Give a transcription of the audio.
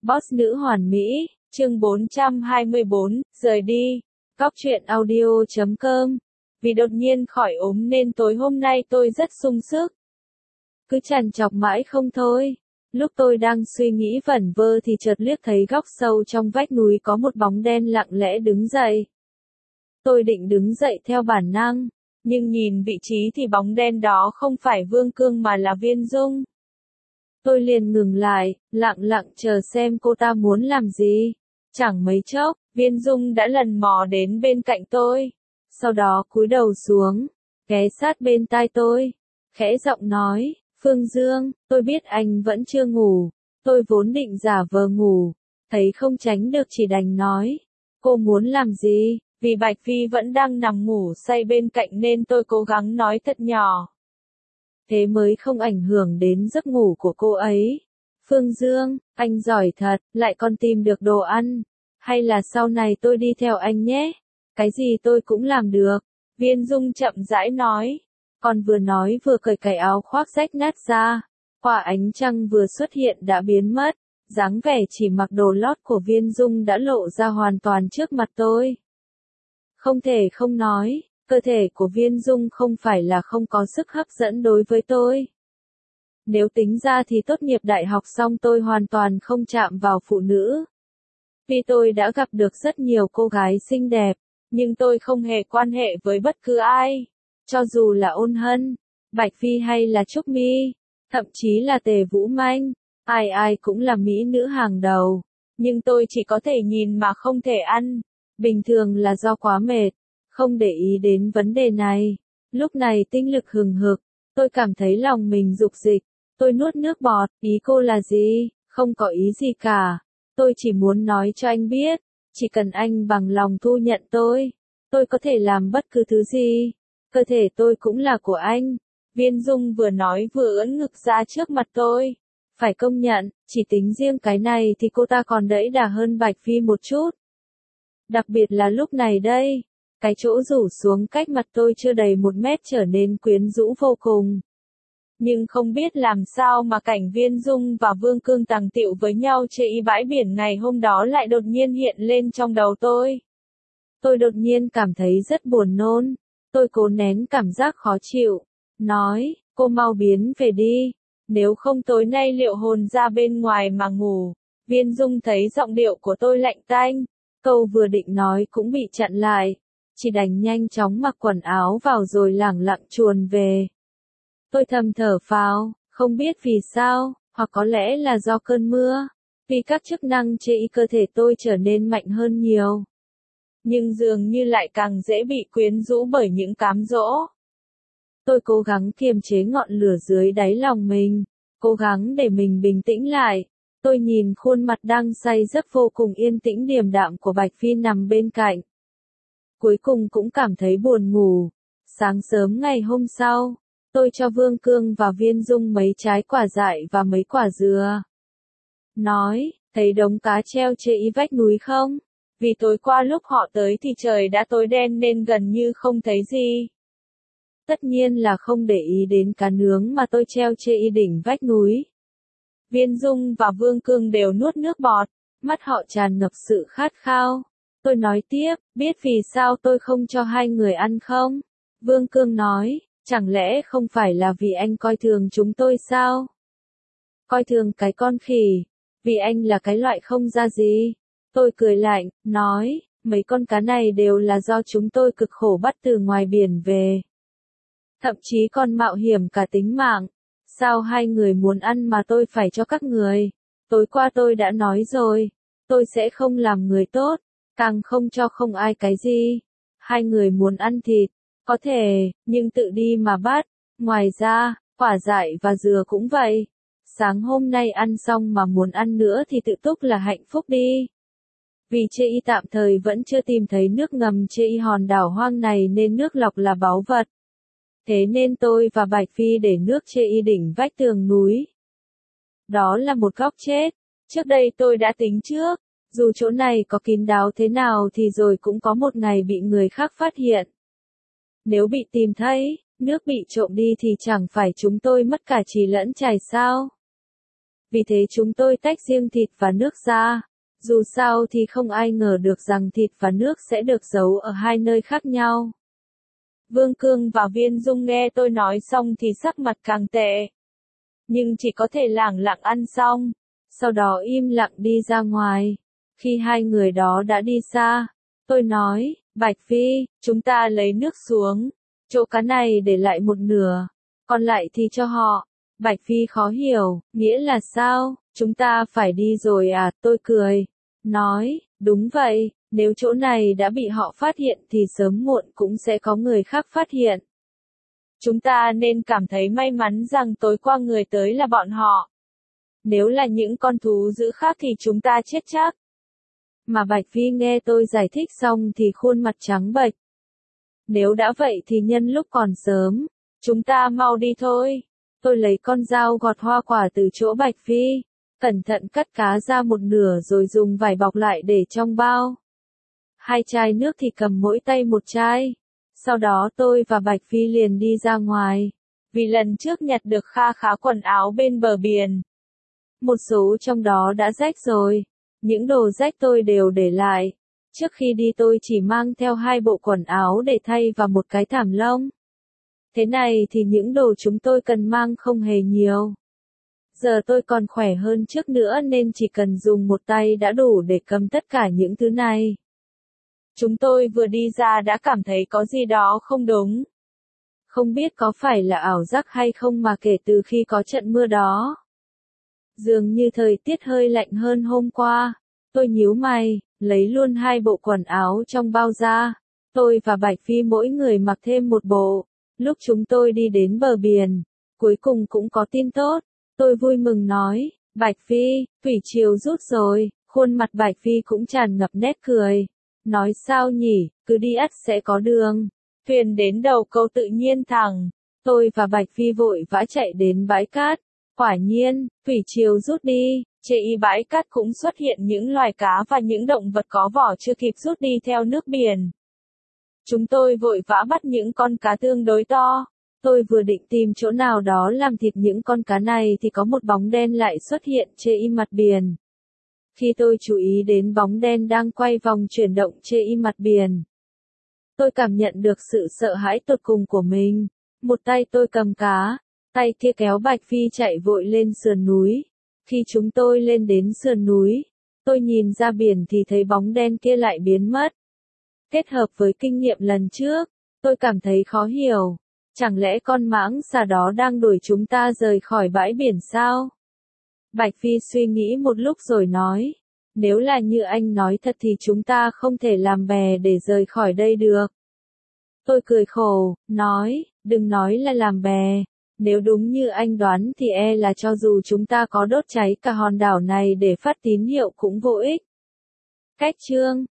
Boss nữ hoàn mỹ, chương 424, rời đi. Góc truyện audio.com. Vì đột nhiên khỏi ốm nên tối hôm nay tôi rất sung sức. Cứ trằn trọc mãi không thôi. Lúc tôi đang suy nghĩ vẩn vơ thì chợt liếc thấy góc sâu trong vách núi có một bóng đen lặng lẽ đứng dậy. Tôi định đứng dậy theo bản năng, nhưng nhìn vị trí thì bóng đen đó không phải Vương Cương mà là Viên Dung. Tôi liền ngừng lại, lặng lặng chờ xem cô ta muốn làm gì. Chẳng mấy chốc, Viên Dung đã lần mò đến bên cạnh tôi. Sau đó cúi đầu xuống, ghé sát bên tai tôi, khẽ giọng nói, Phương Dương, tôi biết anh vẫn chưa ngủ. Tôi vốn định giả vờ ngủ, thấy không tránh được chỉ đành nói. Cô muốn làm gì? Vì Bạch Phi vẫn đang nằm ngủ say bên cạnh nên tôi cố gắng nói thật nhỏ. Thế mới không ảnh hưởng đến giấc ngủ của cô ấy. Phương Dương, anh giỏi thật, lại còn tìm được đồ ăn. Hay là sau này tôi đi theo anh nhé? Cái gì tôi cũng làm được. Viên Dung chậm rãi nói. Còn vừa nói vừa cởi cái áo khoác rách nát ra. Quả ánh trăng vừa xuất hiện đã biến mất. Dáng vẻ chỉ mặc đồ lót của Viên Dung đã lộ ra hoàn toàn trước mặt tôi. Không thể không nói, cơ thể của Viên Dung không phải là không có sức hấp dẫn đối với tôi. Nếu tính ra thì tốt nghiệp đại học xong tôi hoàn toàn không chạm vào phụ nữ. Vì tôi đã gặp được rất nhiều cô gái xinh đẹp, nhưng tôi không hề quan hệ với bất cứ ai. Cho dù là Ôn Hân, Bạch Phi hay là Trúc Mi, thậm chí là Tề Vũ Manh, ai ai cũng là mỹ nữ hàng đầu. Nhưng tôi chỉ có thể nhìn mà không thể ăn. Bình thường là do quá mệt, không để ý đến vấn đề này. Lúc này tinh lực hừng hực, tôi cảm thấy lòng mình rục rịch. Tôi nuốt nước bọt, ý cô là gì? Không có ý gì cả. Tôi chỉ muốn nói cho anh biết, chỉ cần anh bằng lòng thu nhận tôi có thể làm bất cứ thứ gì. Cơ thể tôi cũng là của anh. Viên Dung vừa nói vừa ưỡn ngực ra trước mặt tôi. Phải công nhận, chỉ tính riêng cái này thì cô ta còn đẫy đà hơn Bạch Phi một chút. Đặc biệt là lúc này đây, cái chỗ rủ xuống cách mặt tôi chưa đầy 1 mét trở nên quyến rũ vô cùng. Nhưng không biết làm sao mà cảnh Viên Dung và Vương Cương tàng tựu với nhau trên bãi biển ngày hôm đó lại đột nhiên hiện lên trong đầu tôi. Tôi đột nhiên cảm thấy rất buồn nôn. Tôi cố nén cảm giác khó chịu. Nói, cô mau biến về đi. Nếu không tối nay liệu hồn ra bên ngoài mà ngủ. Viên Dung thấy giọng điệu của tôi lạnh tanh. Câu vừa định nói cũng bị chặn lại. Chỉ đành nhanh chóng mặc quần áo vào rồi lẳng lặng chuồn về. Tôi thầm thở phào, không biết vì sao, hoặc có lẽ là do cơn mưa. Vì các chức năng trên cơ thể tôi trở nên mạnh hơn nhiều. Nhưng dường như lại càng dễ bị quyến rũ bởi những cám dỗ. Tôi cố gắng kiềm chế ngọn lửa dưới đáy lòng mình. Cố gắng để mình bình tĩnh lại. Tôi nhìn khuôn mặt đang say giấc vô cùng yên tĩnh điềm đạm của Bạch Phi nằm bên cạnh. Cuối cùng cũng cảm thấy buồn ngủ. Sáng sớm ngày hôm sau, tôi cho Vương Cương và Viên Dung mấy trái quả dại và mấy quả dừa. Nói, thấy đống cá treo trên vách núi không? Vì tối qua lúc họ tới thì trời đã tối đen nên gần như không thấy gì. Tất nhiên là không để ý đến cá nướng mà tôi treo trên đỉnh vách núi. Viên Dung và Vương Cương đều nuốt nước bọt, mắt họ tràn ngập sự khát khao. Tôi nói tiếp, biết vì sao tôi không cho hai người ăn không? Vương Cương nói, chẳng lẽ không phải là vì anh coi thường chúng tôi sao? Coi thường cái con khỉ, vì anh là cái loại không ra gì. Tôi cười lạnh, nói, mấy con cá này đều là do chúng tôi cực khổ bắt từ ngoài biển về. Thậm chí còn mạo hiểm cả tính mạng. Sao hai người muốn ăn mà tôi phải cho các người? Tối qua tôi đã nói rồi, tôi sẽ không làm người tốt, càng không cho không ai cái gì. Hai người muốn ăn thịt, có thể, nhưng tự đi mà bắt. Ngoài ra, quả dại và dừa cũng vậy. Sáng hôm nay ăn xong mà muốn ăn nữa thì tự túc là hạnh phúc đi. Vì chê tạm thời vẫn chưa tìm thấy nước ngầm chê hòn đảo hoang này nên nước lọc là báu vật. Thế nên tôi và Bạch Phi để nước chê đỉnh vách tường núi. Đó là một góc chết. Trước đây tôi đã tính trước, dù chỗ này có kín đáo thế nào thì rồi cũng có một ngày bị người khác phát hiện. Nếu bị tìm thấy, nước bị trộm đi thì chẳng phải chúng tôi mất cả chì lẫn chài sao? Vì thế chúng tôi tách riêng thịt và nước ra. Dù sao thì không ai ngờ được rằng thịt và nước sẽ được giấu ở hai nơi khác nhau. Vương Cương và Viên Dung nghe tôi nói xong thì sắc mặt càng tệ. Nhưng chỉ có thể lẳng lặng ăn xong, sau đó im lặng đi ra ngoài. Khi hai người đó đã đi xa, tôi nói, Bạch Phi, chúng ta lấy nước xuống, chỗ cá này để lại một nửa, còn lại thì cho họ. Bạch Phi khó hiểu, nghĩa là sao, chúng ta phải đi rồi à, tôi cười, nói, đúng vậy, nếu chỗ này đã bị họ phát hiện thì sớm muộn cũng sẽ có người khác phát hiện. Chúng ta nên cảm thấy may mắn rằng tối qua người tới là bọn họ. Nếu là những con thú dữ khác thì chúng ta chết chắc. Mà Bạch Phi nghe tôi giải thích xong thì khuôn mặt trắng bệch. Nếu đã vậy thì nhân lúc còn sớm, chúng ta mau đi thôi. Tôi lấy con dao gọt hoa quả từ chỗ Bạch Phi, cẩn thận cắt cá ra một nửa rồi dùng vải bọc lại để trong bao. Hai chai nước thì cầm mỗi tay một chai. Sau đó tôi và Bạch Phi liền đi ra ngoài. Vì lần trước nhặt được kha khá quần áo bên bờ biển. Một số trong đó đã rách rồi. Những đồ rách tôi đều để lại. Trước khi đi tôi chỉ mang theo 2 bộ quần áo để thay và một cái thảm lông. Thế này thì những đồ chúng tôi cần mang không hề nhiều. Giờ tôi còn khỏe hơn trước nữa nên chỉ cần dùng một tay đã đủ để cầm tất cả những thứ này. Chúng tôi vừa đi ra đã cảm thấy có gì đó không đúng. Không biết có phải là ảo giác hay không mà kể từ khi có trận mưa đó. Dường như thời tiết hơi lạnh hơn hôm qua. Tôi nhíu mày, lấy luôn 2 bộ quần áo trong bao ra. Tôi và Bạch Phi mỗi người mặc thêm một bộ. Lúc chúng tôi đi đến bờ biển, cuối cùng cũng có tin tốt. Tôi vui mừng nói, Bạch Phi, thủy triều rút rồi. Khuôn mặt Bạch Phi cũng tràn ngập nét cười. Nói sao nhỉ, cứ đi ắt sẽ có đường. Thuyền đến đầu câu tự nhiên thẳng. Tôi và Bạch Phi vội vã chạy đến bãi cát. Quả nhiên, thủy triều rút đi, trên bãi cát cũng xuất hiện những loài cá và những động vật có vỏ chưa kịp rút đi theo nước biển. Chúng tôi vội vã bắt những con cá tương đối to. Tôi vừa định tìm chỗ nào đó làm thịt những con cá này thì có một bóng đen lại xuất hiện trên mặt biển. Khi tôi chú ý đến bóng đen đang quay vòng chuyển động trên mặt biển, tôi cảm nhận được sự sợ hãi tột cùng của mình. Một tay tôi cầm cá, tay kia kéo Bạch Phi chạy vội lên sườn núi. Khi chúng tôi lên đến sườn núi, tôi nhìn ra biển thì thấy bóng đen kia lại biến mất. Kết hợp với kinh nghiệm lần trước, tôi cảm thấy khó hiểu. Chẳng lẽ con mãng xà đó đang đuổi chúng ta rời khỏi bãi biển sao? Bạch Phi suy nghĩ một lúc rồi nói, nếu là như anh nói thật thì chúng ta không thể làm bè để rời khỏi đây được. Tôi cười khổ, nói, đừng nói là làm bè. Nếu đúng như anh đoán thì là cho dù chúng ta có đốt cháy cả hòn đảo này để phát tín hiệu cũng vô ích. Cách chương